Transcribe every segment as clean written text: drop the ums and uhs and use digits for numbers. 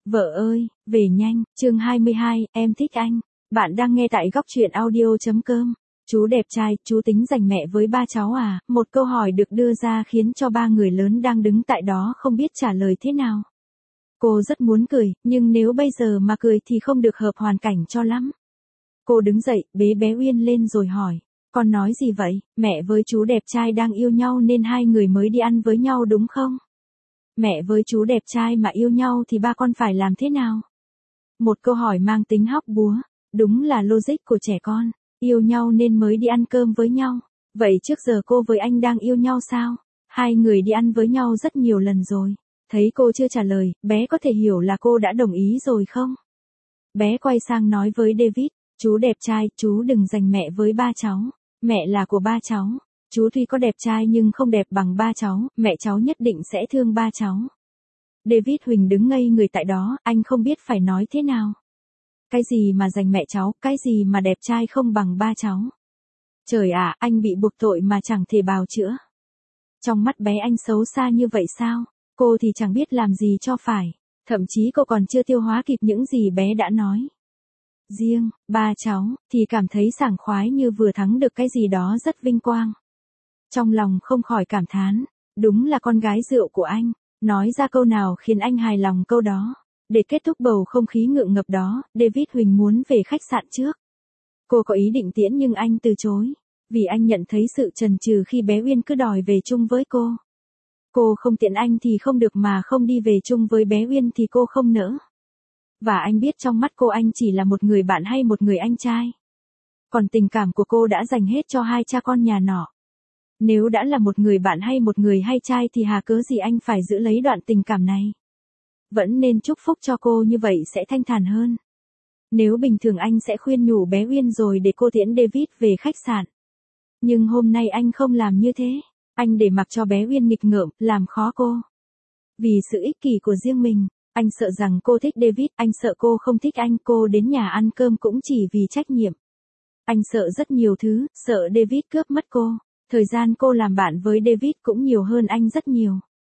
Vợ ơi, về nhanh, chương 22, em thích anh. Bạn đang nghe tại góc truyện audio.com. Chú đẹp trai, chú tính giành mẹ với ba cháu à? Một câu hỏi được đưa ra khiến cho ba người lớn đang đứng tại đó không biết trả lời thế nào. Cô rất muốn cười, nhưng nếu bây giờ mà cười thì không được hợp hoàn cảnh cho lắm. Cô đứng dậy, bế bé Uyên lên rồi hỏi. Con nói gì vậy? Mẹ với chú đẹp trai đang yêu nhau nên hai người mới đi ăn với nhau đúng không? Mẹ với chú đẹp trai mà yêu nhau thì ba con phải làm thế nào? Một câu hỏi mang tính hóc búa. Đúng là logic của trẻ con. Yêu nhau nên mới đi ăn cơm với nhau. Vậy trước giờ cô với anh đang yêu nhau sao? Hai người đi ăn với nhau rất nhiều lần rồi. Thấy cô chưa trả lời, bé có thể hiểu là cô đã đồng ý rồi không? Bé quay sang nói với David. Chú đẹp trai, chú đừng giành mẹ với ba cháu. Mẹ là của ba cháu. Chú tuy có đẹp trai nhưng không đẹp bằng ba cháu, mẹ cháu nhất định sẽ thương ba cháu. David Huỳnh đứng ngây người tại đó, anh không biết phải nói thế nào. Cái gì mà giành mẹ cháu, cái gì mà đẹp trai không bằng ba cháu. Trời ạ, anh bị buộc tội mà chẳng thể bào chữa. Trong mắt bé anh xấu xa như vậy sao? Cô thì chẳng biết làm gì cho phải. Thậm chí cô còn chưa tiêu hóa kịp những gì bé đã nói. Riêng, ba cháu, thì cảm thấy sảng khoái như vừa thắng được cái gì đó rất vinh quang. Trong lòng không khỏi cảm thán, đúng là con gái rượu của anh, nói ra câu nào khiến anh hài lòng câu đó. Để kết thúc bầu không khí ngượng ngập đó, David Huỳnh muốn về khách sạn trước. Cô có ý định tiễn nhưng anh từ chối, vì anh nhận thấy sự chần chừ khi bé Uyên cứ đòi về chung với cô. Cô không tiễn anh thì không được mà không đi về chung với bé Uyên thì cô không nỡ. Và anh biết trong mắt cô anh chỉ là một người bạn hay một người anh trai. Còn tình cảm của cô đã dành hết cho hai cha con nhà nọ. Nếu đã là một người bạn hay một người hay trai thì hà cớ gì anh phải giữ lấy đoạn tình cảm này. Vẫn nên chúc phúc cho cô như vậy sẽ thanh thản hơn. Nếu bình thường anh sẽ khuyên nhủ bé Uyên rồi để cô tiễn David về khách sạn. Nhưng hôm nay anh không làm như thế. Anh để mặc cho bé Uyên nghịch ngợm, làm khó cô. Vì sự ích kỷ của riêng mình, anh sợ rằng cô thích David, anh sợ cô không thích anh, cô đến nhà ăn cơm cũng chỉ vì trách nhiệm. Anh sợ rất nhiều thứ, sợ David cướp mất cô. Thời gian cô làm bạn với David cũng nhiều hơn anh rất nhiều.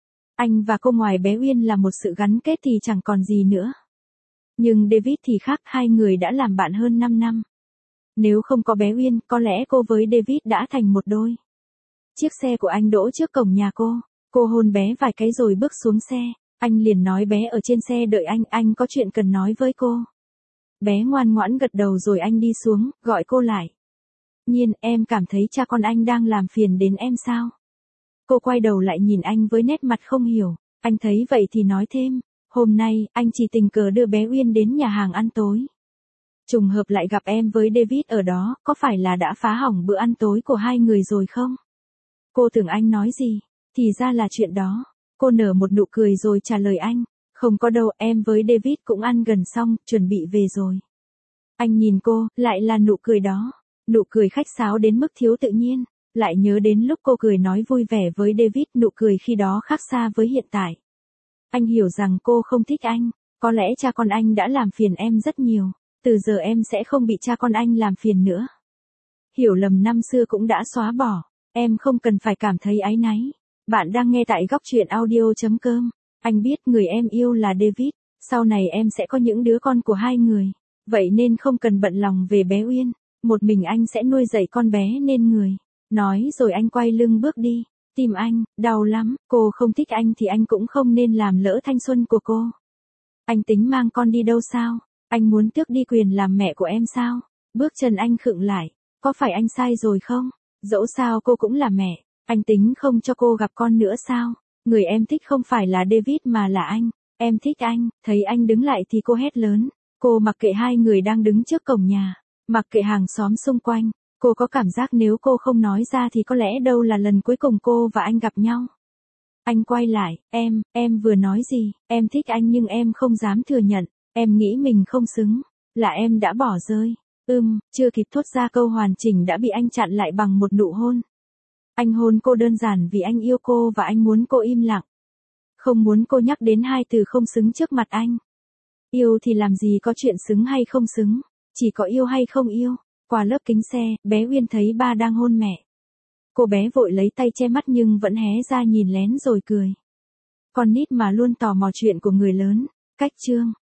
Anh và cô ngoài bé Uyên là một sự gắn kết thì chẳng còn gì nữa. Nhưng David thì khác, hai người đã làm bạn hơn 5 năm. Nếu không có bé Uyên, có lẽ cô với David đã thành một đôi. Chiếc xe của anh đỗ trước cổng nhà cô hôn bé vài cái rồi bước xuống xe. Anh liền nói bé ở trên xe đợi anh có chuyện cần nói với cô. Bé ngoan ngoãn gật đầu rồi anh đi xuống, gọi cô lại. Nhiên, em cảm thấy cha con anh đang làm phiền đến em sao? Cô quay đầu lại nhìn anh với nét mặt không hiểu. Anh thấy vậy thì nói thêm. Hôm nay, anh chỉ tình cờ đưa bé Uyên đến nhà hàng ăn tối. Trùng hợp lại gặp em với David ở đó, có phải là đã phá hỏng bữa ăn tối của hai người rồi không? Cô tưởng anh nói gì? Thì ra là chuyện đó. Cô nở một nụ cười rồi trả lời anh. Không có đâu, em với David cũng ăn gần xong, chuẩn bị về rồi. Anh nhìn cô, lại là nụ cười đó. Nụ cười khách sáo đến mức thiếu tự nhiên. Lại nhớ đến lúc cô cười nói vui vẻ với David, nụ cười khi đó khác xa với hiện tại. Anh hiểu rằng cô không thích anh. Có lẽ cha con anh đã làm phiền em rất nhiều. Từ giờ em sẽ không bị cha con anh làm phiền nữa. Hiểu lầm năm xưa cũng đã xóa bỏ. Em không cần phải cảm thấy áy náy. Bạn đang nghe tại góc truyện audio.com. Anh biết người em yêu là David. Sau này em sẽ có những đứa con của hai người. Vậy nên không cần bận lòng về bé Uyên. Một mình anh sẽ nuôi dạy con bé nên người. Nói rồi anh quay lưng bước đi. Tim anh, đau lắm. Cô không thích anh thì anh cũng không nên làm lỡ thanh xuân của cô. Anh tính mang con đi đâu sao? Anh muốn tước đi quyền làm mẹ của em sao? Bước chân anh khựng lại. Có phải anh sai rồi không? Dẫu sao cô cũng là mẹ. Anh tính không cho cô gặp con nữa sao? Người em thích không phải là David mà là anh. Em thích anh. Thấy anh đứng lại thì cô hét lớn. Cô mặc kệ hai người đang đứng trước cổng nhà. Mặc kệ hàng xóm xung quanh. Cô có cảm giác nếu cô không nói ra thì có lẽ đâu là lần cuối cùng cô và anh gặp nhau. Anh quay lại. Em vừa nói gì? Em thích anh nhưng em không dám thừa nhận. Em nghĩ mình không xứng. Là em đã bỏ rơi. Chưa kịp thốt ra câu hoàn chỉnh đã bị anh chặn lại bằng một nụ hôn. Anh hôn cô đơn giản vì anh yêu cô và anh muốn cô im lặng. Không muốn cô nhắc đến hai từ không xứng trước mặt anh. Yêu thì làm gì có chuyện xứng hay không xứng. Chỉ có yêu hay không yêu. Qua lớp kính xe, bé Uyên thấy ba đang hôn mẹ. Cô bé vội lấy tay che mắt nhưng vẫn hé ra nhìn lén rồi cười. Con nít mà luôn tò mò chuyện của người lớn. Cách chương.